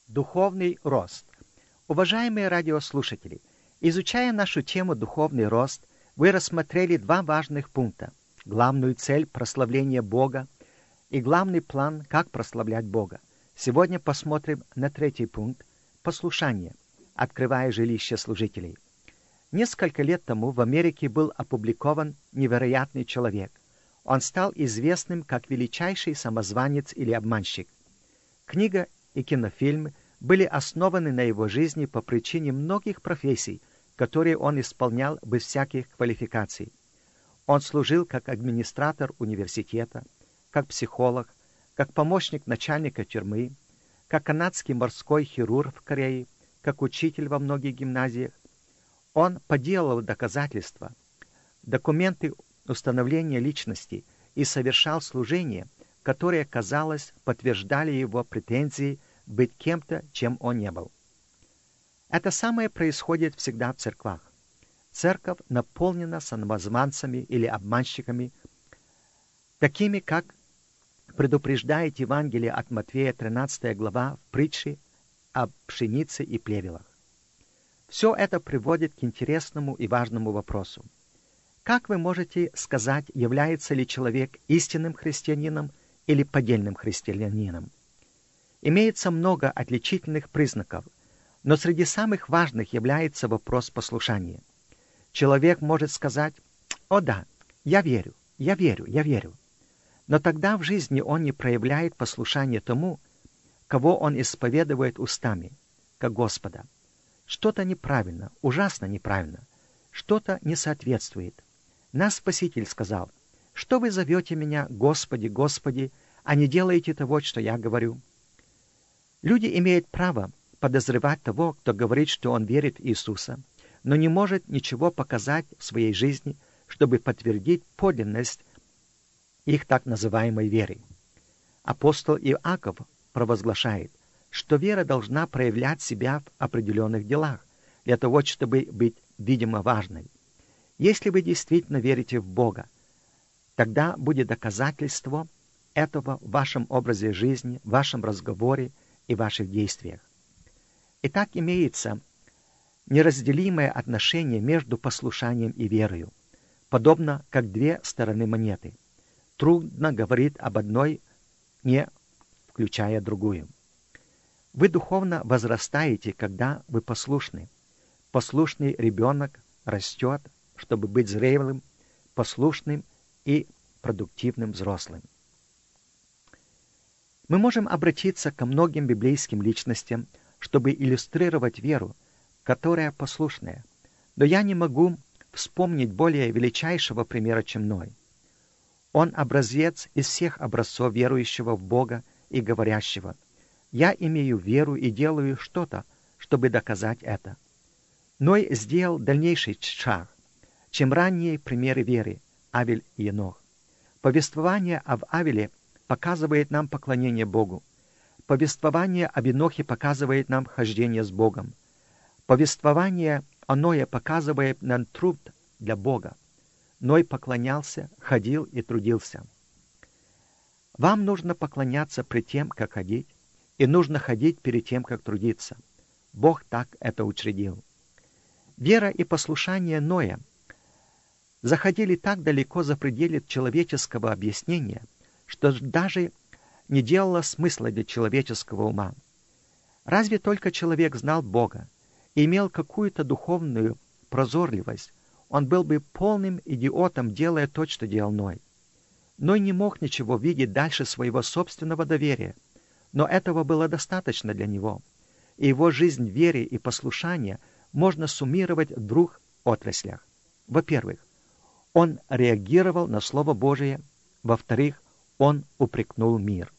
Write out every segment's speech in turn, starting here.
Духовный рост. Уважаемые радиослушатели, изучая нашу тему «Духовный рост», вы рассмотрели два важных пункта. Главную цель прославления Бога и главный план, как прославлять Бога. Сегодня посмотрим на третий пункт – послушание, открывая жилище служителей. Несколько лет тому в Америке был опубликован невероятный человек. Он стал известным как величайший самозванец или обманщик. Книга и кинофильмы были основаны на его жизни по причине многих профессий, которые он исполнял без всяких квалификаций. Он служил как администратор университета, как психолог, как помощник начальника тюрьмы, как канадский морской хирург в Корее, как учитель во многих гимназиях. Он подделывал доказательства, документы установления личности и совершал служения, которые, казалось, подтверждали его претензии быть кем-то, чем он не был. Это самое происходит всегда в церквах. Церковь наполнена самозванцами или обманщиками, такими, как предупреждает Евангелие от Матфея 13 глава в притче о пшенице и плевелах. Все это приводит к интересному и важному вопросу. Как вы можете сказать, является ли человек истинным христианином или поддельным христианином? Имеется много отличительных признаков, но среди самых важных является вопрос послушания. Человек может сказать: «О да, я верю. Но тогда в жизни он не проявляет послушание тому, кого он исповедует устами, как Господа. Что-то неправильно, ужасно неправильно, что-то не соответствует. Наш Спаситель сказал: «Что вы зовете меня, Господи, Господи, а не делаете того, что я говорю?» Люди имеют право подозревать того, кто говорит, что он верит в Иисуса, но не может ничего показать в своей жизни, чтобы подтвердить подлинность их так называемой веры. Апостол Иаков провозглашает, что вера должна проявлять себя в определенных делах, для того, чтобы быть видимо важной. Если вы действительно верите в Бога, тогда будет доказательство этого в вашем образе жизни, в вашем разговоре и ваших действиях. Итак, имеется неразделимое отношение между послушанием и верою, подобно как две стороны монеты. Трудно говорить об одной, не включая другую. Вы духовно возрастаете, когда вы послушны. Послушный ребенок растет, чтобы быть зрелым, послушным и продуктивным взрослым. Мы можем обратиться ко многим библейским личностям, чтобы иллюстрировать веру, которая послушная. Но я не могу вспомнить более величайшего примера, чем Ной. Он образец из всех образцов верующего в Бога и говорящего: «Я имею веру и делаю что-то, чтобы доказать это». Ной сделал дальнейший шаг, чем ранние примеры веры Авель и Енох. Повествование об Авеле показывает нам поклонение Богу. Повествование об Енохе показывает нам хождение с Богом. Повествование о Ное показывает нам труд для Бога. Ной поклонялся, ходил и трудился. Вам нужно поклоняться пред тем, как ходить, и нужно ходить перед тем, как трудиться. Бог так это учредил. Вера и послушание Ноя заходили так далеко за пределы человеческого объяснения, что даже не делало смысла для человеческого ума. Разве только человек знал Бога и имел какую-то духовную прозорливость, он был бы полным идиотом, делая то, что делал Ной. Ной не мог ничего видеть дальше своего собственного доверия, но этого было достаточно для него, и его жизнь в вере и послушания можно суммировать в двух отраслях. Во-первых, он реагировал на Слово Божие, во-вторых, он упрекнул мир.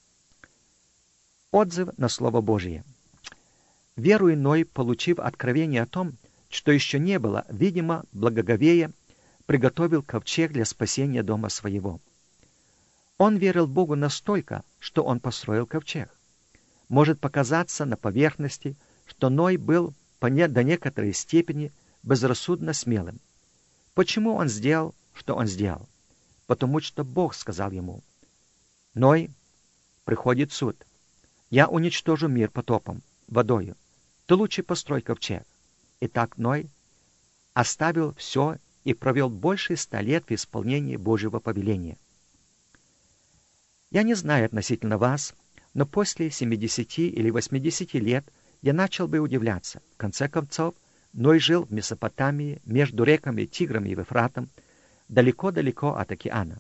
Отзыв на Слово Божие. Веруя Ной, получив откровение о том, что еще не было, видимо, благоговея, приготовил ковчег для спасения дома своего. Он верил Богу настолько, что он построил ковчег. Может показаться на поверхности, что Ной был до некоторой степени безрассудно смелым. Почему он сделал, что он сделал? Потому что Бог сказал ему: «Ной, приходит суд. Я уничтожу мир потопом, водою. Ты лучше построй ковчег. И так Ной оставил все и провел больше 100 лет в исполнении Божьего повеления. Я не знаю относительно вас, но после 70 или 80 лет я начал бы удивляться. В конце концов, Ной жил в Месопотамии, между реками Тигром и Евфратом, далеко-далеко от океана.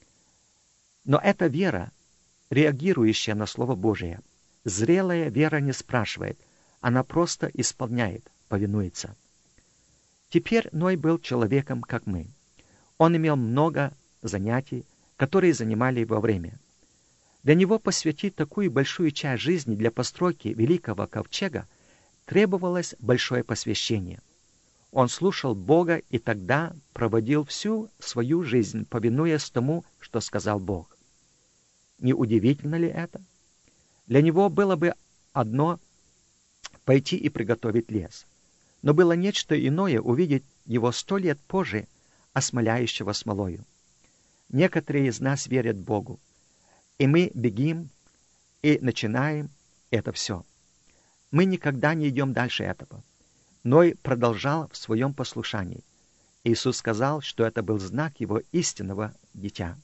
Но эта вера, реагирующая на Слово Божие, зрелая вера не спрашивает, она просто исполняет, повинуется. Теперь Ной был человеком, как мы. Он имел много занятий, которые занимали его время. Для него посвятить такую большую часть жизни для постройки великого ковчега требовалось большое посвящение. Он слушал Бога и тогда проводил всю свою жизнь, повинуясь тому, что сказал Бог. Не удивительно ли это? Для него было бы одно пойти и приготовить лес. Но было нечто иное увидеть его 100 лет позже, осмоляющего смолою. Некоторые из нас верят Богу, и мы бегим и начинаем это все. Мы никогда не идем дальше этого. Ной продолжал в своем послушании. Иисус сказал, что это был знак его истинного дитя.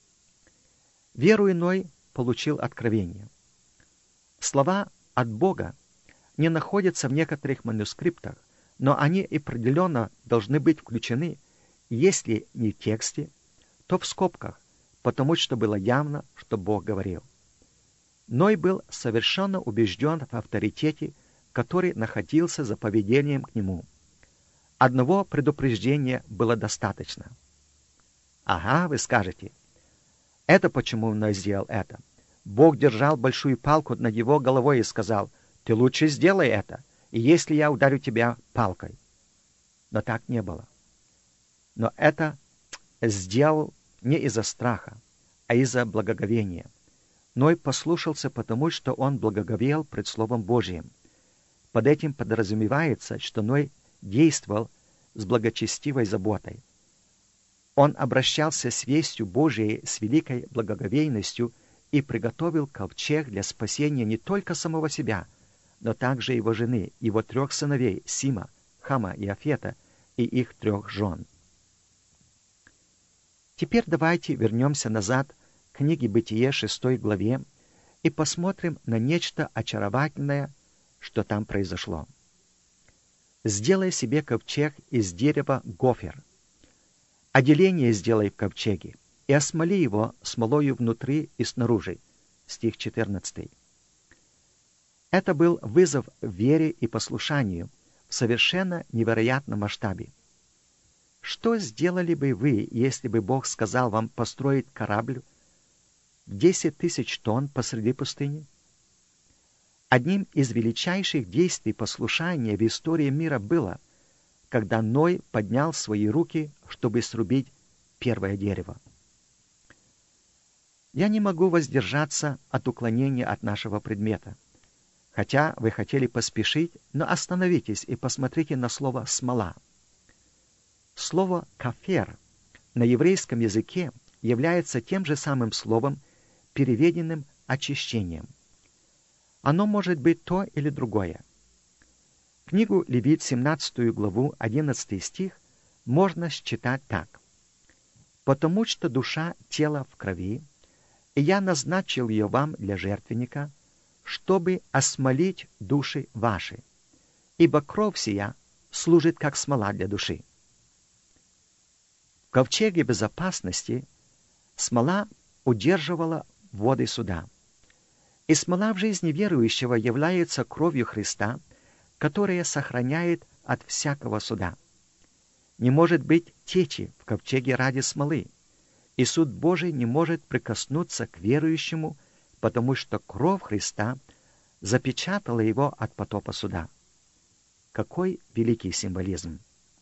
Веруя, Ной получил откровение. Слова от Бога не находятся в некоторых манускриптах, но они определенно должны быть включены, если не в тексте, то в скобках, потому что было явно, что Бог говорил. Ной был совершенно убежден в авторитете, который находился за поведением к нему. Одного предупреждения было достаточно. Ага, вы скажете. Это почему Ной сделал это. Бог держал большую палку над его головой и сказал: «Ты лучше сделай это, и если я ударю тебя палкой». Но так не было. Но это сделал не из-за страха, а из-за благоговения. Ной послушался, потому что он благоговел пред Словом Божиим. Под этим подразумевается, что Ной действовал с благочестивой заботой. Он обращался с вестью Божией с великой благоговейностью и приготовил ковчег для спасения не только самого себя, но также его жены, его 3 сыновей Сима, Хама и Афета и их 3 жен. Теперь давайте вернемся назад к книге Бытие 6 главе и посмотрим на нечто очаровательное, что там произошло. «Сделай себе ковчег из дерева гофер. Отделение сделай в ковчеге, и осмоли его смолою внутри и снаружи». Стих 14. Это был вызов вере и послушанию в совершенно невероятном масштабе. Что сделали бы вы, если бы Бог сказал вам построить корабль в 10 000 тонн посреди пустыни? Одним из величайших действий послушания в истории мира было, когда Ной поднял свои руки, чтобы срубить первое дерево. Я не могу воздержаться от уклонения от нашего предмета. Хотя вы хотели поспешить, но остановитесь и посмотрите на слово «смола». Слово «кафер» на еврейском языке является тем же самым словом, переведенным очищением. Оно может быть то или другое. Книгу Левит, 17 главу, 11 стих, можно считать так. «Потому что душа тела в крови, и я назначил ее вам для жертвенника, чтобы осмолить души ваши, ибо кровь сия служит как смола для души». В ковчеге безопасности смола удерживала воды суда. И смола в жизни верующего является кровью Христа, которая сохраняет от всякого суда. Не может быть течи в ковчеге ради смолы, и суд Божий не может прикоснуться к верующему, потому что кровь Христа запечатала его от потопа суда. Какой великий символизм!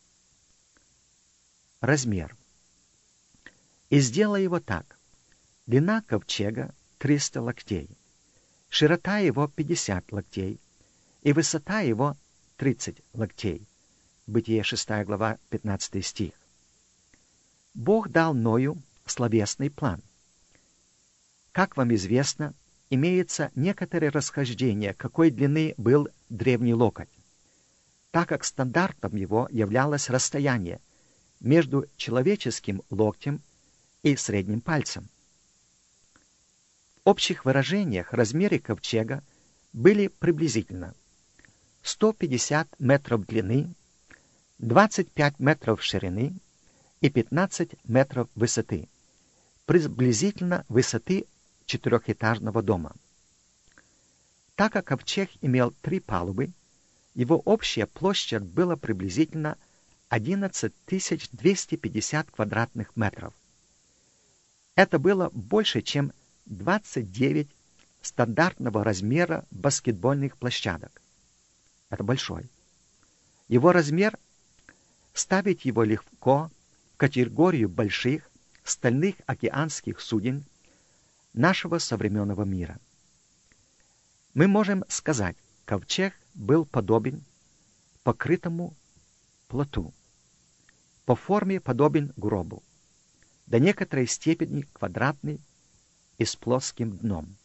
Размер. И сделай его так. Длина ковчега 300 локтей, широта его 50 локтей, и высота его 30 локтей. Бытие 6 глава, 15 стих. Бог дал Ною словесный план. Как вам известно, имеется некоторое расхождение, какой длины был древний локоть, так как стандартом его являлось расстояние между человеческим локтем и средним пальцем. В общих выражениях размеры ковчега были приблизительно 150 метров длины, 25 метров ширины и 15 метров высоты, приблизительно высоты четырехэтажного дома. Так как ковчег имел 3 палубы, его общая площадь была приблизительно 11 250 квадратных метров. Это было больше, чем 29 стандартного размера баскетбольных площадок. Это большой. Его размер ставит его легко в категорию больших стальных океанских суден нашего современного мира. Мы можем сказать, ковчег был подобен покрытому плоту, по форме подобен гробу, до некоторой степени квадратный и с плоским дном.